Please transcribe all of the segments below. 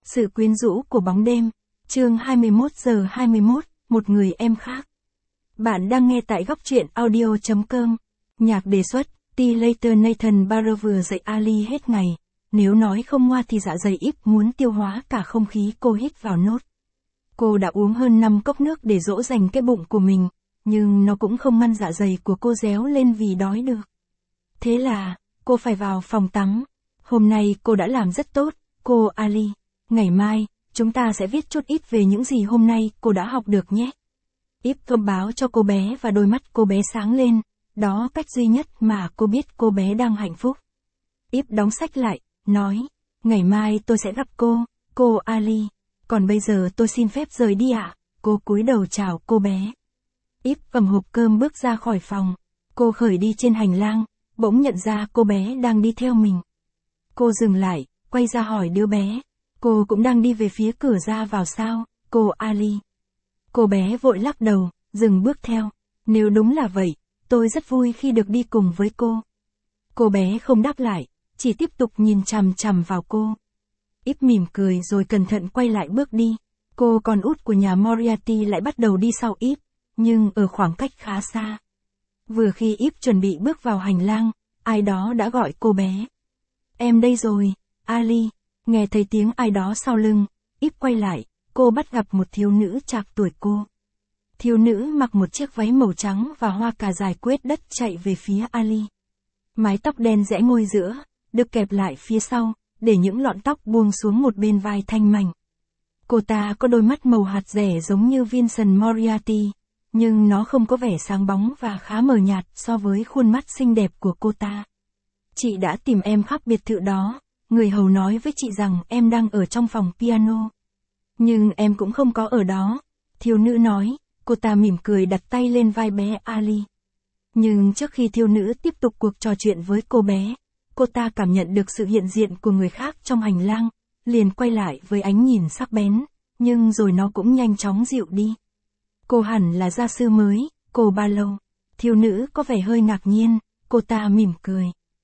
Sự quyến rũ của bóng đêm. Chương 21:21, một người em khác. Bạn đang nghe tại góc truyện audio.com. Nhạc đề xuất, T. Later Nathan Barrow vừa dạy Ali hết ngày. Nếu nói không ngoa thì dạ dày Íp muốn tiêu hóa cả không khí cô hít vào nốt. Cô đã uống hơn 5 cốc nước để dỗ dành cái bụng của mình, nhưng nó cũng không ngăn dạ dày của cô réo lên vì đói được. Thế là, cô phải vào phòng tắm. Hôm nay cô đã làm rất tốt, cô Ali. Ngày mai, chúng ta sẽ viết chút ít về những gì hôm nay cô đã học được nhé. Íp thông báo cho cô bé và đôi mắt cô bé sáng lên, đó cách duy nhất mà cô biết cô bé đang hạnh phúc. Íp đóng sách lại, nói, ngày mai tôi sẽ gặp cô Ali. Còn bây giờ tôi xin phép rời đi ạ. Cô cúi đầu chào cô bé. Íp cầm hộp cơm bước ra khỏi phòng. Cô khởi đi trên hành lang, bỗng nhận ra cô bé đang đi theo mình. Cô dừng lại, quay ra hỏi đứa bé. Cô cũng đang đi về phía cửa ra vào sao, cô Ali? Cô bé vội lắc đầu, dừng bước theo. Nếu đúng là vậy, tôi rất vui khi được đi cùng với cô. Cô bé không đáp lại, chỉ tiếp tục nhìn chằm chằm vào cô. Íp mỉm cười rồi cẩn thận quay lại bước đi. Cô con út của nhà Moriarty lại bắt đầu đi sau Íp, nhưng ở khoảng cách khá xa. Vừa khi Íp chuẩn bị bước vào hành lang, ai đó đã gọi cô bé. Em đây rồi, Ali. Nghe thấy tiếng ai đó sau lưng, Íp quay lại, cô bắt gặp một thiếu nữ trạc tuổi cô. Thiếu nữ mặc một chiếc váy màu trắng và hoa cà dài quết đất chạy về phía Ali. Mái tóc đen rẽ ngôi giữa, được kẹp lại phía sau, để những lọn tóc buông xuống một bên vai thanh mảnh. Cô ta có đôi mắt màu hạt dẻ giống như Vincent Moriarty, nhưng nó không có vẻ sáng bóng và khá mờ nhạt so với khuôn mắt xinh đẹp của cô ta. Chị đã tìm em khắp biệt thự đó. Người hầu nói với chị rằng em đang ở trong phòng piano. Nhưng em cũng không có ở đó. Thiếu nữ nói, cô ta mỉm cười đặt tay lên vai bé Ali. Nhưng trước khi thiếu nữ tiếp tục cuộc trò chuyện với cô bé, cô ta cảm nhận được sự hiện diện của người khác trong hành lang, liền quay lại với ánh nhìn sắc bén, nhưng rồi nó cũng nhanh chóng dịu đi. Cô hẳn là gia sư mới, cô Barrow. Thiếu nữ có vẻ hơi ngạc nhiên, cô ta mỉm cười.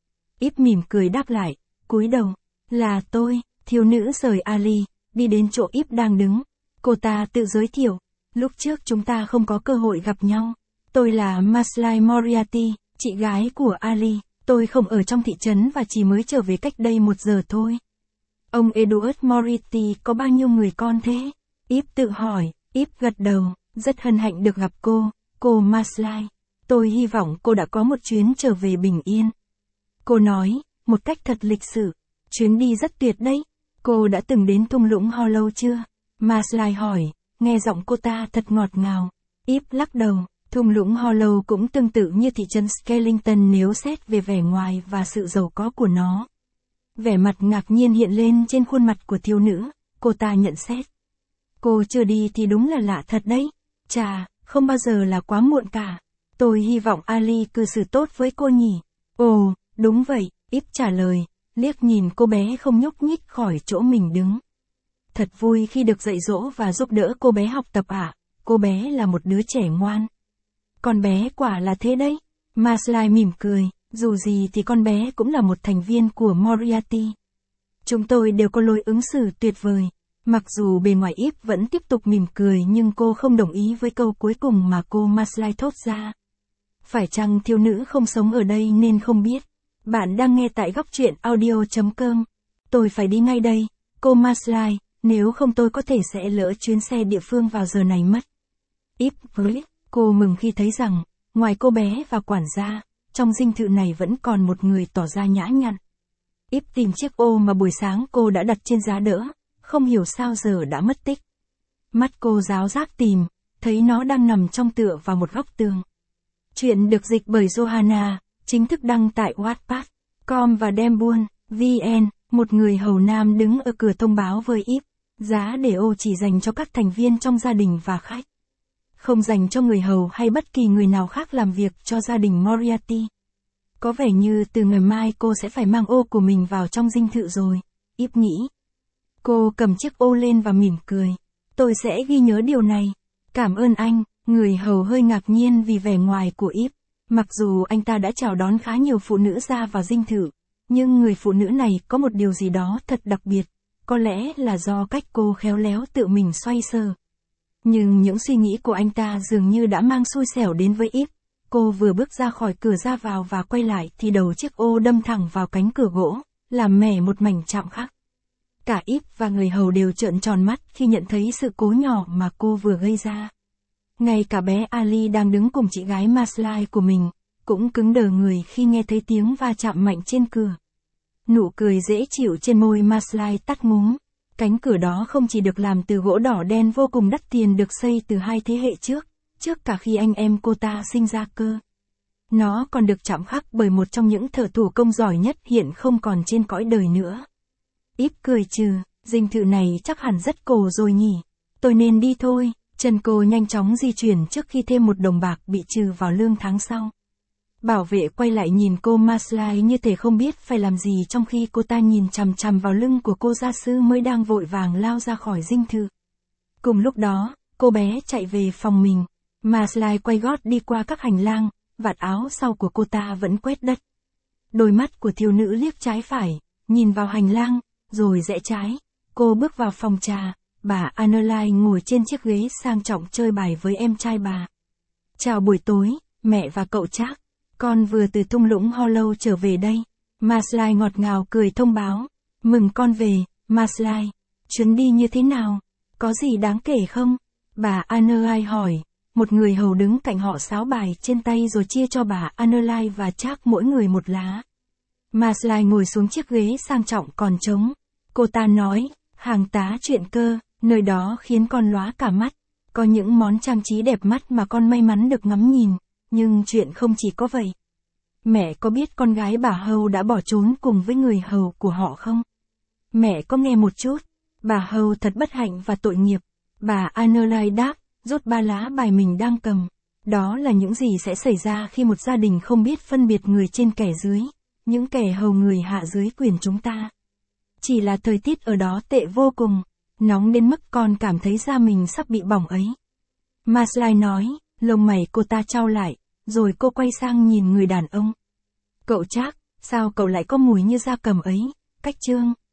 Íp mỉm cười đáp lại. Cúi đầu, là tôi, thiếu nữ rời Ali, đi đến chỗ Íp đang đứng. Cô ta tự giới thiệu, lúc trước chúng ta không có cơ hội gặp nhau. Tôi là Maslai Moriarty, chị gái của Ali. Tôi không ở trong thị trấn và chỉ mới trở về cách đây 1 giờ thôi. Ông Edward Moriarty có bao nhiêu người con thế? Íp tự hỏi. Íp gật đầu, rất hân hạnh được gặp cô Maslai. Tôi hy vọng cô đã có một chuyến trở về bình yên. Cô nói, một cách thật lịch sự. Chuyến đi rất tuyệt đấy. Cô đã từng đến thung lũng Hollow chưa? Maslai hỏi, nghe giọng cô ta thật ngọt ngào. Íp lắc đầu, thung lũng Hollow cũng tương tự như thị trấn Skellington nếu xét về vẻ ngoài và sự giàu có của nó. Vẻ mặt ngạc nhiên hiện lên trên khuôn mặt của thiếu nữ, cô ta nhận xét. Cô chưa đi thì đúng là lạ thật đấy. Chà, không bao giờ là quá muộn cả. Tôi hy vọng Ali cư xử tốt với cô nhỉ. Ồ, đúng vậy. Íp trả lời, liếc nhìn cô bé không nhúc nhích khỏi chỗ mình đứng. Thật vui khi được dạy dỗ và giúp đỡ cô bé học tập ạ. Cô bé là một đứa trẻ ngoan. Con bé quả là thế đấy. Maslai mỉm cười, dù gì thì con bé cũng là một thành viên của Moriarty. Chúng tôi đều có lối ứng xử tuyệt vời. Mặc dù bề ngoài Íp vẫn tiếp tục mỉm cười nhưng cô không đồng ý với câu cuối cùng mà cô Maslai thốt ra. Phải chăng thiếu nữ không sống ở đây nên không biết? Bạn đang nghe tại góc truyện audio.com. Tôi phải đi ngay đây, cô Maslai, nếu không tôi có thể sẽ lỡ chuyến xe địa phương vào giờ này mất. Íp với, cô mừng khi thấy rằng, ngoài cô bé và quản gia, trong dinh thự này vẫn còn một người tỏ ra nhã nhặn. Íp tìm chiếc ô mà buổi sáng cô đã đặt trên giá đỡ, không hiểu sao giờ đã mất tích. Mắt cô ráo rác tìm, thấy nó đang nằm trong tựa vào một góc tường. Chuyện được dịch bởi Johanna, chính thức đăng tại Wattpad.com và Dembuôn, VN, một người hầu nam đứng ở cửa thông báo với Íp, giá để ô chỉ dành cho các thành viên trong gia đình và khách. Không dành cho người hầu hay bất kỳ người nào khác làm việc cho gia đình Moriarty. Có vẻ như từ ngày mai cô sẽ phải mang ô của mình vào trong dinh thự rồi, Íp nghĩ. Cô cầm chiếc ô lên và mỉm cười. Tôi sẽ ghi nhớ điều này. Cảm ơn anh. Người hầu hơi ngạc nhiên vì vẻ ngoài của Íp. Mặc dù anh ta đã chào đón khá nhiều phụ nữ ra vào dinh thự, nhưng người phụ nữ này có một điều gì đó thật đặc biệt. có lẽ là do cách cô khéo léo tự mình xoay sở. Nhưng những suy nghĩ của anh ta dường như đã mang xui xẻo đến với Eve. Cô vừa bước ra khỏi cửa ra vào và quay lại thì đầu chiếc ô đâm thẳng vào cánh cửa gỗ, làm mẻ một mảnh chạm khắc. Cả Eve và người hầu đều trợn tròn mắt khi nhận thấy sự cố nhỏ mà cô vừa gây ra. Ngay cả bé Ali đang đứng cùng chị gái Maslai của mình, cũng cứng đờ người khi nghe thấy tiếng va chạm mạnh trên cửa. Nụ cười dễ chịu trên môi Maslai tắt ngúm. Cánh cửa đó không chỉ được làm từ gỗ đỏ đen vô cùng đắt tiền được xây từ 2 thế hệ trước cả khi anh em cô ta sinh ra cơ. Nó còn được chạm khắc bởi một trong những thợ thủ công giỏi nhất hiện không còn trên cõi đời nữa. Eve cười trừ, dinh thự này chắc hẳn rất cổ rồi nhỉ. Tôi nên đi thôi. Chân cô nhanh chóng di chuyển trước khi thêm một đồng bạc bị trừ vào lương tháng sau. Bảo vệ quay lại nhìn cô Maslai như thể không biết phải làm gì trong khi cô ta nhìn chằm chằm vào lưng của cô gia sư mới đang vội vàng lao ra khỏi dinh thự. Cùng lúc đó, cô bé chạy về phòng mình. Maslai quay gót đi qua các hành lang, vạt áo sau của cô ta vẫn quét đất. Đôi mắt của thiếu nữ liếc trái phải, nhìn vào hành lang, rồi rẽ trái. Cô bước vào phòng trà. Bà Annerly ngồi trên chiếc ghế sang trọng chơi bài với em trai bà. Chào buổi tối, mẹ và cậu Jack. Con vừa từ thung lũng Hollow trở về đây. Maslai ngọt ngào cười thông báo. Mừng con về, Maslai. Chuyến đi như thế nào? Có gì đáng kể không? Bà Annerly hỏi. Một người hầu đứng cạnh họ sáo bài trên tay rồi chia cho bà Annerly và Jack mỗi người một lá. Maslai ngồi xuống chiếc ghế sang trọng còn trống. Cô ta nói, hàng tá chuyện cơ. Nơi đó khiến con lóa cả mắt. Có những món trang trí đẹp mắt mà con may mắn được ngắm nhìn. Nhưng chuyện không chỉ có vậy. Mẹ có biết con gái bà Hầu đã bỏ trốn cùng với người hầu của họ không? Mẹ có nghe một chút. Bà Hầu thật bất hạnh và tội nghiệp. Bà Annerly đáp, rút 3 lá bài mình đang cầm. Đó là những gì sẽ xảy ra khi một gia đình không biết phân biệt người trên kẻ dưới. Những kẻ hầu người hạ dưới quyền chúng ta. Chỉ là thời tiết ở đó tệ vô cùng. Nóng đến mức con cảm thấy da mình sắp bị bỏng ấy. Maslai nói, lông mày cô ta chau lại, rồi cô quay sang nhìn người đàn ông. Cậu Jack, sao cậu lại có mùi như da cầm ấy? Cách trương.